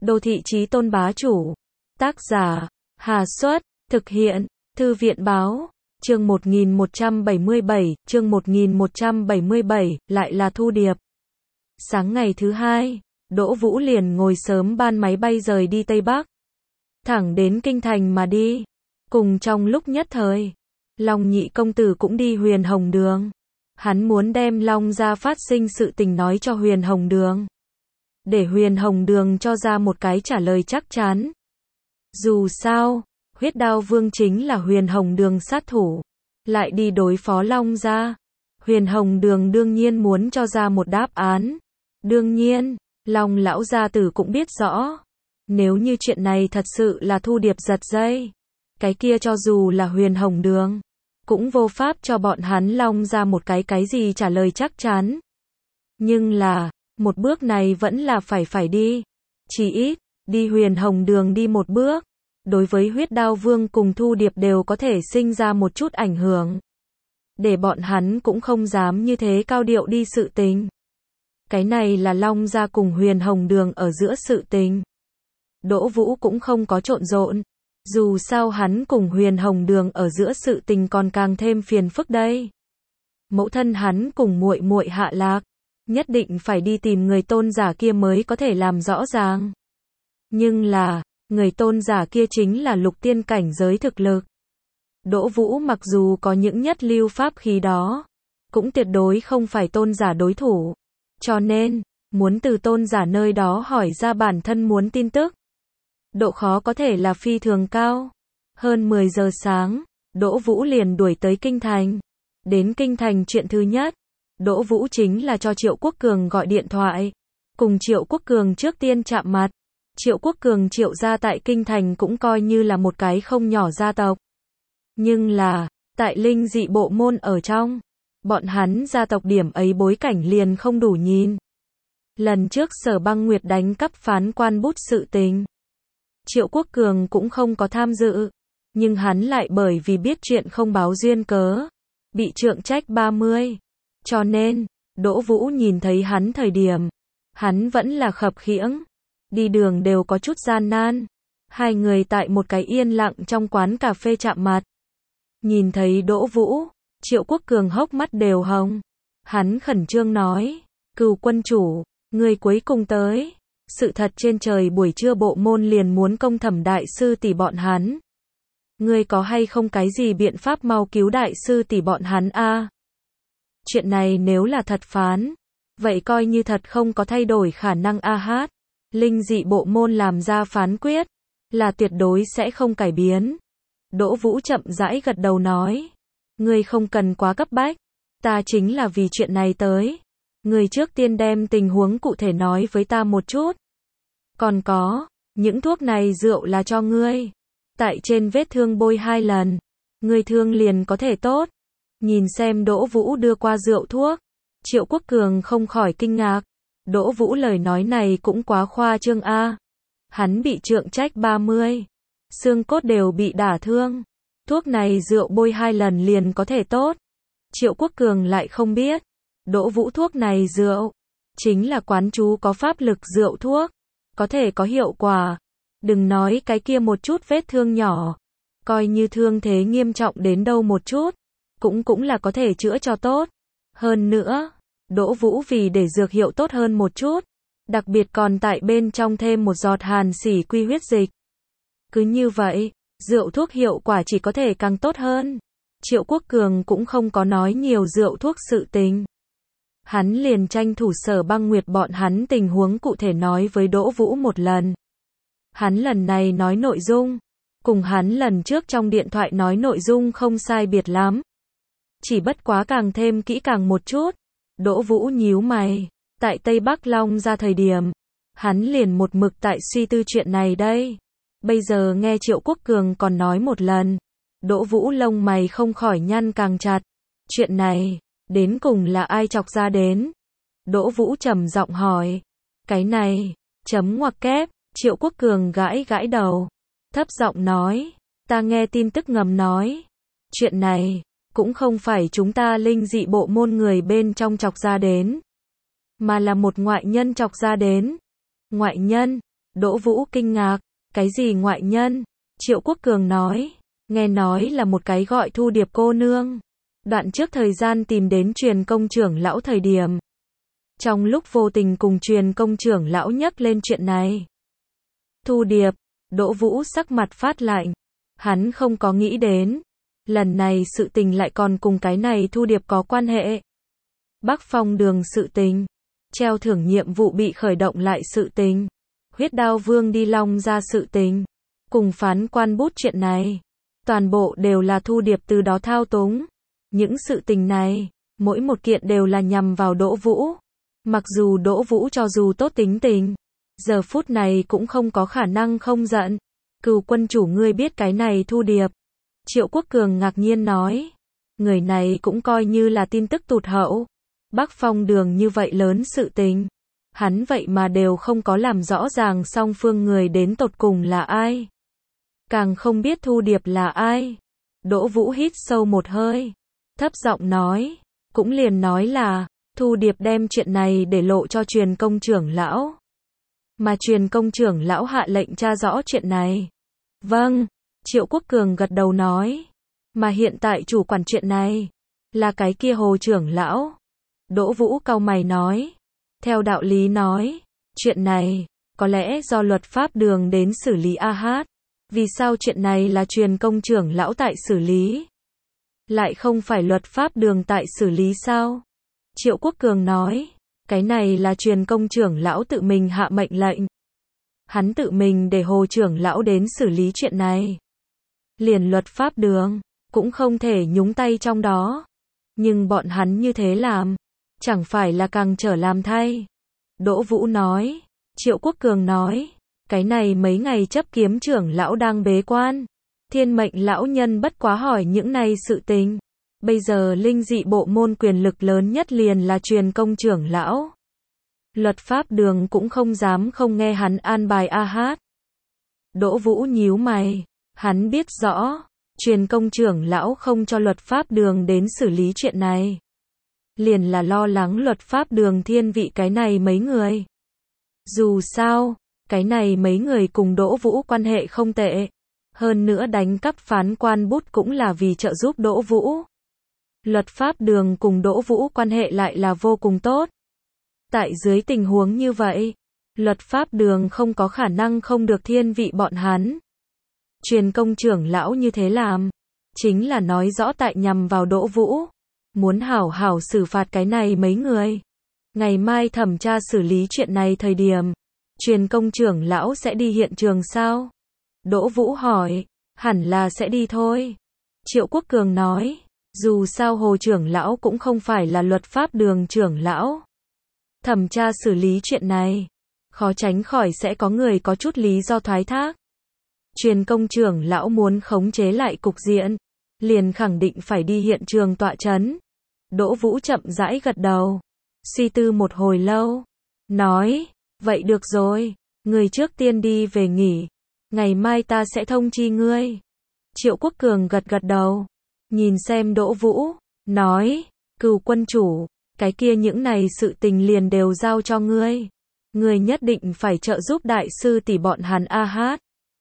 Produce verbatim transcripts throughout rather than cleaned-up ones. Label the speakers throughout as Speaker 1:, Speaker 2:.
Speaker 1: Đô thị chí tôn bá chủ. Tác giả, Hà Xuất, thực hiện, Thư viện báo, chương một nghìn một trăm bảy mươi bảy, chương một nghìn một trăm bảy mươi bảy, lại là Thu Điệp. Sáng ngày thứ hai, Đỗ Vũ liền ngồi sớm ban máy bay rời đi Tây Bắc. Thẳng đến Kinh Thành mà đi. Cùng trong lúc nhất thời, Long nhị công tử cũng đi Huyền Hồng Đường. Hắn muốn đem Long gia phát sinh sự tình nói cho Huyền Hồng Đường. Để Huyền Hồng Đường cho ra một cái trả lời chắc chắn. Dù sao, Huyết Đao Vương chính là Huyền Hồng Đường sát thủ. Lại đi đối phó Long gia. Huyền Hồng Đường đương nhiên muốn cho ra một đáp án. Đương nhiên, Long lão gia tử cũng biết rõ. Nếu như chuyện này thật sự là Thu Điệp giật dây. Cái kia cho dù là Huyền Hồng Đường. Cũng vô pháp cho bọn hắn Long ra một cái cái gì trả lời chắc chắn. Nhưng là, một bước này vẫn là phải phải đi. Chỉ ít, đi Huyền Hồng Đường đi một bước. Đối với Huyết Đao Vương cùng Thu Điệp đều có thể sinh ra một chút ảnh hưởng. Để bọn hắn cũng không dám như thế cao điệu đi sự tình. Cái này là Long gia cùng Huyền Hồng Đường ở giữa sự tình. Đỗ Vũ cũng không có trộn rộn. Dù sao hắn cùng Huyền Hồng Đường ở giữa sự tình còn càng thêm phiền phức đây. Mẫu thân hắn cùng muội muội hạ lạc, nhất định phải đi tìm người tôn giả kia mới có thể làm rõ ràng. Nhưng là, người tôn giả kia chính là lục tiên cảnh giới thực lực. Đỗ Vũ mặc dù có những nhất lưu pháp khí đó, cũng tuyệt đối không phải tôn giả đối thủ. Cho nên, muốn từ tôn giả nơi đó hỏi ra bản thân muốn tin tức. Độ khó có thể là phi thường cao. Hơn mười giờ sáng, Đỗ Vũ liền đuổi tới Kinh Thành. Đến Kinh Thành chuyện thứ nhất, Đỗ Vũ chính là cho Triệu Quốc Cường gọi điện thoại. Cùng Triệu Quốc Cường trước tiên chạm mặt. Triệu Quốc Cường Triệu gia tại Kinh Thành cũng coi như là một cái không nhỏ gia tộc. Nhưng là, tại linh dị bộ môn ở trong, bọn hắn gia tộc điểm ấy bối cảnh liền không đủ nhìn. Lần trước Sở Băng Nguyệt đánh cắp phán quan bút sự tình, Triệu Quốc Cường cũng không có tham dự, nhưng hắn lại bởi vì biết chuyện không báo duyên cớ, bị trượng trách ba mươi. Cho nên, Đỗ Vũ nhìn thấy hắn thời điểm, hắn vẫn là khập khiễng, đi đường đều có chút gian nan. Hai người tại một cái yên lặng trong quán cà phê chạm mặt. Nhìn thấy Đỗ Vũ, Triệu Quốc Cường hốc mắt đều hồng. Hắn khẩn trương nói, Cừu quân chủ, người cuối cùng tới. Sự thật trên trời buổi trưa bộ môn liền muốn công thẩm đại sư tỷ bọn hắn. Ngươi có hay không cái gì biện pháp mau cứu đại sư tỷ bọn hắn a? À? Chuyện này nếu là thật phán, vậy coi như thật không có thay đổi khả năng a hát. Linh dị bộ môn làm ra phán quyết, là tuyệt đối sẽ không cải biến. Đỗ Vũ chậm rãi gật đầu nói, ngươi không cần quá cấp bách, ta chính là vì chuyện này tới. Ngươi trước tiên đem tình huống cụ thể nói với ta một chút. Còn có, những thuốc này rượu là cho ngươi. Tại trên vết thương bôi hai lần, ngươi thương liền có thể tốt. Nhìn xem Đỗ Vũ đưa qua rượu thuốc, Triệu Quốc Cường không khỏi kinh ngạc. Đỗ Vũ lời nói này cũng quá khoa trương a. Hắn bị trượng trách ba mươi, xương cốt đều bị đả thương. Thuốc này rượu bôi hai lần liền có thể tốt. Triệu Quốc Cường lại không biết, Đỗ Vũ thuốc này rượu chính là quán chú có pháp lực rượu thuốc, có thể có hiệu quả. Đừng nói cái kia một chút vết thương nhỏ, coi như thương thế nghiêm trọng đến đâu một chút, cũng cũng là có thể chữa cho tốt. Hơn nữa, Đỗ Vũ vì để dược hiệu tốt hơn một chút, đặc biệt còn tại bên trong thêm một giọt hàn xỉ quy huyết dịch. Cứ như vậy, rượu thuốc hiệu quả chỉ có thể càng tốt hơn. Triệu Quốc Cường cũng không có nói nhiều rượu thuốc sự tình. Hắn liền tranh thủ Sở Băng Nguyệt bọn hắn tình huống cụ thể nói với Đỗ Vũ một lần. Hắn lần này nói nội dung, cùng hắn lần trước trong điện thoại nói nội dung không sai biệt lắm. Chỉ bất quá càng thêm kỹ càng một chút. Đỗ Vũ nhíu mày, tại Tây Bắc Long ra thời điểm, hắn liền một mực tại suy tư chuyện này đây. Bây giờ nghe Triệu Quốc Cường còn nói một lần, Đỗ Vũ lông mày không khỏi nhăn càng chặt. Chuyện này, đến cùng là ai chọc ra đến? Đỗ Vũ trầm giọng hỏi. Cái này, chấm ngoặc kép, Triệu Quốc Cường gãi gãi đầu, thấp giọng nói, ta nghe tin tức ngầm nói, chuyện này, cũng không phải chúng ta linh dị bộ môn người bên trong chọc ra đến, mà là một ngoại nhân chọc ra đến. Ngoại nhân, Đỗ Vũ kinh ngạc, cái gì ngoại nhân? Triệu Quốc Cường nói, nghe nói là một cái gọi Thu Điệp cô nương. Đoạn trước thời gian tìm đến Truyền Công trưởng lão thời điểm. Trong lúc vô tình cùng Truyền Công trưởng lão nhắc lên chuyện này. Thu Điệp, Đỗ Vũ sắc mặt phát lạnh. Hắn không có nghĩ đến. Lần này sự tình lại còn cùng cái này Thu Điệp có quan hệ. Bắc Phong đường sự tình. Treo thưởng nhiệm vụ bị khởi động lại sự tình. Huyết Đao Vương đi Long ra sự tình. Cùng phán quan bút chuyện này. Toàn bộ đều là Thu Điệp từ đó thao túng. Những sự tình này, mỗi một kiện đều là nhằm vào Đỗ Vũ. Mặc dù Đỗ Vũ cho dù tốt tính tình, giờ phút này cũng không có khả năng không giận. Cừu quân chủ ngươi biết cái này Thu Điệp. Triệu Quốc Cường ngạc nhiên nói. Người này cũng coi như là tin tức tụt hậu. Bắc Phong đường như vậy lớn sự tình. Hắn vậy mà đều không có làm rõ ràng song phương người đến tột cùng là ai. Càng không biết Thu Điệp là ai. Đỗ Vũ hít sâu một hơi. Thấp giọng nói. Cũng liền nói là, Thu Điệp đem chuyện này để lộ cho Truyền Công trưởng lão. Mà Truyền Công trưởng lão hạ lệnh tra rõ chuyện này. Vâng, Triệu Quốc Cường gật đầu nói. Mà hiện tại chủ quản chuyện này, là cái kia Hồ trưởng lão. Đỗ Vũ cau mày nói. Theo đạo lý nói, chuyện này, có lẽ do luật pháp đường đến xử lý a hát. Vì sao chuyện này là Truyền Công trưởng lão tại xử lý? Lại không phải luật pháp đường tại xử lý sao? Triệu Quốc Cường nói, cái này là Truyền Công trưởng lão tự mình hạ mệnh lệnh. Hắn tự mình để Hồ trưởng lão đến xử lý chuyện này. Liền luật pháp đường, cũng không thể nhúng tay trong đó. Nhưng bọn hắn như thế làm, chẳng phải là càng trở làm thay. Đỗ Vũ nói, Triệu Quốc Cường nói, cái này mấy ngày chấp kiếm trưởng lão đang bế quan. Thiên mệnh lão nhân bất quá hỏi những này sự tình. Bây giờ linh dị bộ môn quyền lực lớn nhất liền là Truyền Công trưởng lão. Luật pháp đường cũng không dám không nghe hắn an bài a hát. Đỗ Vũ nhíu mày. Hắn biết rõ, Truyền Công trưởng lão không cho luật pháp đường đến xử lý chuyện này. Liền là lo lắng luật pháp đường thiên vị cái này mấy người. Dù sao, cái này mấy người cùng Đỗ Vũ quan hệ không tệ. Hơn nữa đánh cắp phán quan bút cũng là vì trợ giúp Đỗ Vũ. Luật pháp đường cùng Đỗ Vũ quan hệ lại là vô cùng tốt. Tại dưới tình huống như vậy, luật pháp đường không có khả năng không được thiên vị bọn hắn. Truyền Công trưởng lão như thế làm, chính là nói rõ tại nhằm vào Đỗ Vũ. Muốn hảo hảo xử phạt cái này mấy người. Ngày mai thẩm tra xử lý chuyện này thời điểm, Truyền Công trưởng lão sẽ đi hiện trường sao? Đỗ Vũ hỏi, hẳn là sẽ đi thôi. Triệu Quốc Cường nói, dù sao Hồ trưởng lão cũng không phải là luật pháp đường trưởng lão. Thẩm tra xử lý chuyện này, khó tránh khỏi sẽ có người có chút lý do thoái thác. Truyền Công trưởng lão muốn khống chế lại cục diện, liền khẳng định phải đi hiện trường tọa chấn. Đỗ Vũ chậm rãi gật đầu, suy tư một hồi lâu, nói, vậy được rồi, người trước tiên đi về nghỉ, ngày mai ta sẽ thông chi ngươi. Triệu Quốc Cường gật gật đầu, nhìn xem Đỗ Vũ, nói, Cừu quân chủ, cái kia những này sự tình liền đều giao cho ngươi. Ngươi nhất định phải trợ giúp đại sư tỷ bọn hắn a hát.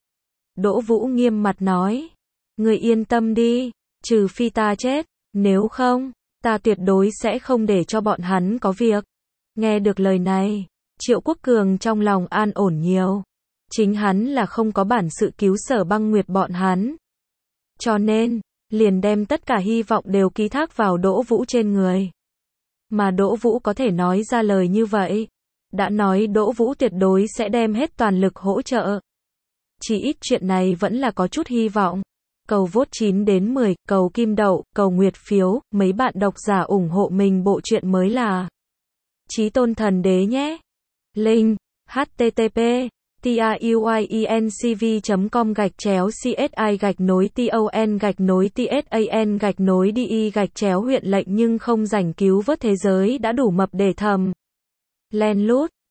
Speaker 1: Đỗ Vũ nghiêm mặt nói, ngươi yên tâm đi, trừ phi ta chết, nếu không, ta tuyệt đối sẽ không để cho bọn hắn có việc. Nghe được lời này, Triệu Quốc Cường trong lòng an ổn nhiều. Chính hắn là không có bản sự cứu Sở Băng Nguyệt bọn hắn. Cho nên, liền đem tất cả hy vọng đều ký thác vào Đỗ Vũ trên người. Mà Đỗ Vũ có thể nói ra lời như vậy, đã nói Đỗ Vũ tuyệt đối sẽ đem hết toàn lực hỗ trợ. Chỉ ít chuyện này vẫn là có chút hy vọng. Cầu vote chín đến mười, cầu kim đậu, cầu nguyệt phiếu, mấy bạn độc giả ủng hộ mình bộ truyện mới là Chí Tôn Thần Đế nhé. Link http truyencv com gạch chéo csi gạch nối ton gạch nối tsan gạch nối đi gạch chéo huyện lệnh nhưng không rảnh cứu vớt thế giới đã đủ mập để thầm. Len lút